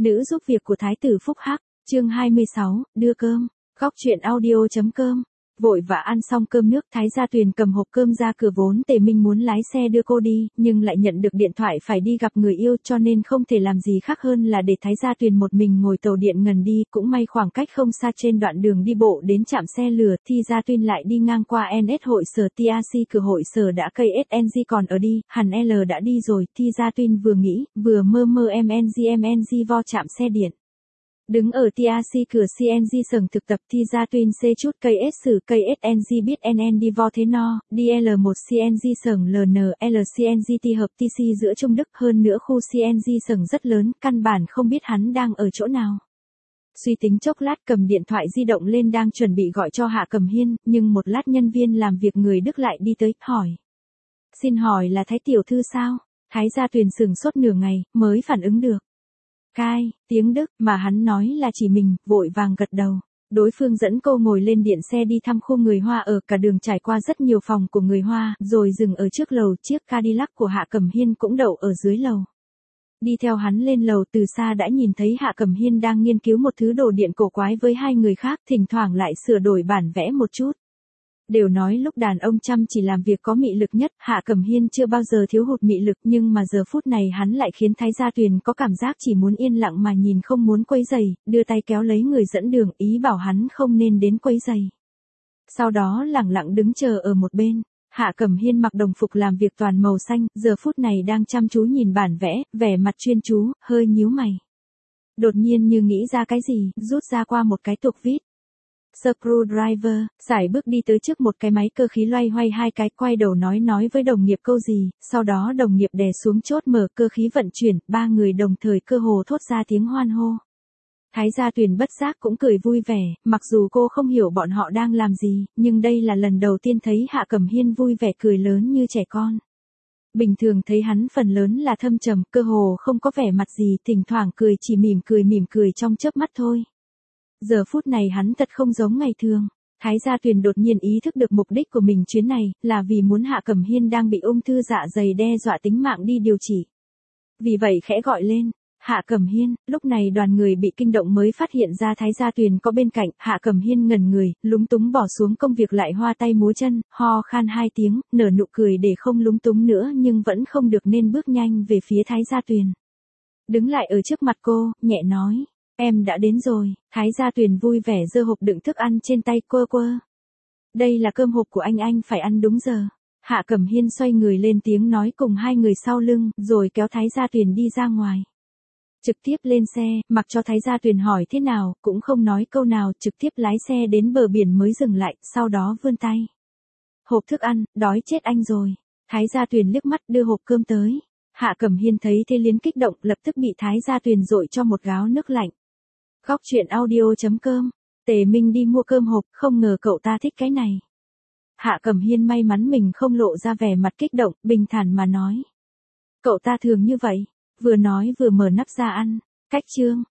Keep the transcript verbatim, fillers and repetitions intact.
Nữ giúp việc của Thái tử Phúc Hắc, chương hai mươi sáu, đưa cơm, góc chuyện audio.com. Vội vã ăn xong cơm nước, Thái Gia Tuyền cầm hộp cơm ra cửa vốn Tề Minh muốn lái xe đưa cô đi, nhưng lại nhận được điện thoại phải đi gặp người yêu cho nên không thể làm gì khác hơn là để Thái Gia Tuyền một mình ngồi tàu điện ngầm đi, cũng may khoảng cách không xa trên đoạn đường đi bộ đến trạm xe lửa, Thi Gia Tuyền lại đi ngang qua en ét hội sở tê a xê cửa hội sở đã cây ét en giê còn ở đi, hẳn L đã đi rồi, Thi Gia Tuyền vừa nghĩ, vừa mơ mơ em en giê em en giê vo chạm xe điện. Đứng ở tê a xê cửa xê en giê sừng thực tập Thi Gia Tuyền C chút cây S sử cây ét en giê biết en en đi vo thế no, đi L một xê en giê sừng lờ en lờ xê en giê T hợp tê xê giữa Trung Đức hơn nữa khu xê en giê sừng rất lớn, căn bản không biết hắn đang ở chỗ nào. Suy tính chốc lát cầm điện thoại di động lên đang chuẩn bị gọi cho Hạ Cẩm Hiên, nhưng một lát nhân viên làm việc người Đức lại đi tới, hỏi. Xin hỏi là Thái tiểu thư sao? Thái Gia Tuyền sừng sốt nửa ngày, mới phản ứng được. Cai, tiếng Đức, mà hắn nói là chỉ mình, vội vàng gật đầu. Đối phương dẫn cô ngồi lên điện xe đi thăm khu người Hoa ở cả đường trải qua rất nhiều phòng của người Hoa, rồi dừng ở trước lầu, chiếc Cadillac của Hạ Cẩm Hiên cũng đậu ở dưới lầu. Đi theo hắn lên lầu từ xa đã nhìn thấy Hạ Cẩm Hiên đang nghiên cứu một thứ đồ điện cổ quái với hai người khác, thỉnh thoảng lại sửa đổi bản vẽ một chút. Đều nói lúc đàn ông chăm chỉ làm việc có mị lực nhất, Hạ Cẩm Hiên chưa bao giờ thiếu hụt mị lực nhưng mà giờ phút này hắn lại khiến Thái Gia Tuyền có cảm giác chỉ muốn yên lặng mà nhìn không muốn quấy rầy, đưa tay kéo lấy người dẫn đường ý bảo hắn không nên đến quấy rầy. Sau đó lẳng lặng đứng chờ ở một bên, Hạ Cẩm Hiên mặc đồng phục làm việc toàn màu xanh, giờ phút này đang chăm chú nhìn bản vẽ, vẻ mặt chuyên chú, hơi nhíu mày. Đột nhiên như nghĩ ra cái gì, rút ra qua một cái tuộc vít. Screwdriver, sải bước đi tới trước một cái máy cơ khí loay hoay hai cái, quay đầu nói nói với đồng nghiệp câu gì, sau đó đồng nghiệp đè xuống chốt mở cơ khí vận chuyển, ba người đồng thời cơ hồ thốt ra tiếng hoan hô. Thái Gia Tuyền bất giác cũng cười vui vẻ, mặc dù cô không hiểu bọn họ đang làm gì, nhưng đây là lần đầu tiên thấy Hạ Cẩm Hiên vui vẻ cười lớn như trẻ con. Bình thường thấy hắn phần lớn là thâm trầm, cơ hồ không có vẻ mặt gì, thỉnh thoảng cười chỉ mỉm cười mỉm cười trong chớp mắt thôi. Giờ phút này hắn thật không giống ngày thường. Thái Gia Tuyền đột nhiên ý thức được mục đích của mình chuyến này, là vì muốn Hạ Cẩm Hiên đang bị ung thư dạ dày đe dọa tính mạng đi điều trị. Vì vậy khẽ gọi lên, Hạ Cẩm Hiên, lúc này đoàn người bị kinh động mới phát hiện ra Thái Gia Tuyền có bên cạnh, Hạ Cẩm Hiên ngẩn người, lúng túng bỏ xuống công việc lại hoa tay múa chân, ho khan hai tiếng, nở nụ cười để không lúng túng nữa nhưng vẫn không được nên bước nhanh về phía Thái Gia Tuyền. Đứng lại ở trước mặt cô, nhẹ nói. Em đã đến rồi, Thái Gia Tuyền vui vẻ giơ hộp đựng thức ăn trên tay quơ quơ. Đây là cơm hộp của anh anh phải ăn đúng giờ. Hạ Cẩm Hiên xoay người lên tiếng nói cùng hai người sau lưng, rồi kéo Thái Gia Tuyền đi ra ngoài. Trực tiếp lên xe, mặc cho Thái Gia Tuyền hỏi thế nào, cũng không nói câu nào, trực tiếp lái xe đến bờ biển mới dừng lại, sau đó vươn tay. Hộp thức ăn, đói chết anh rồi. Thái Gia Tuyền liếc mắt đưa hộp cơm tới. Hạ Cẩm Hiên thấy thế liền kích động, lập tức bị Thái Gia Tuyền dội cho một gáo nước lạnh. Góc chuyện audio.com. Tề Minh đi mua cơm hộp, không ngờ cậu ta thích cái này. Hạ Cẩm Hiên may mắn mình không lộ ra vẻ mặt kích động, bình thản mà nói. Cậu ta thường như vậy, vừa nói vừa mở nắp ra ăn. Cách chương,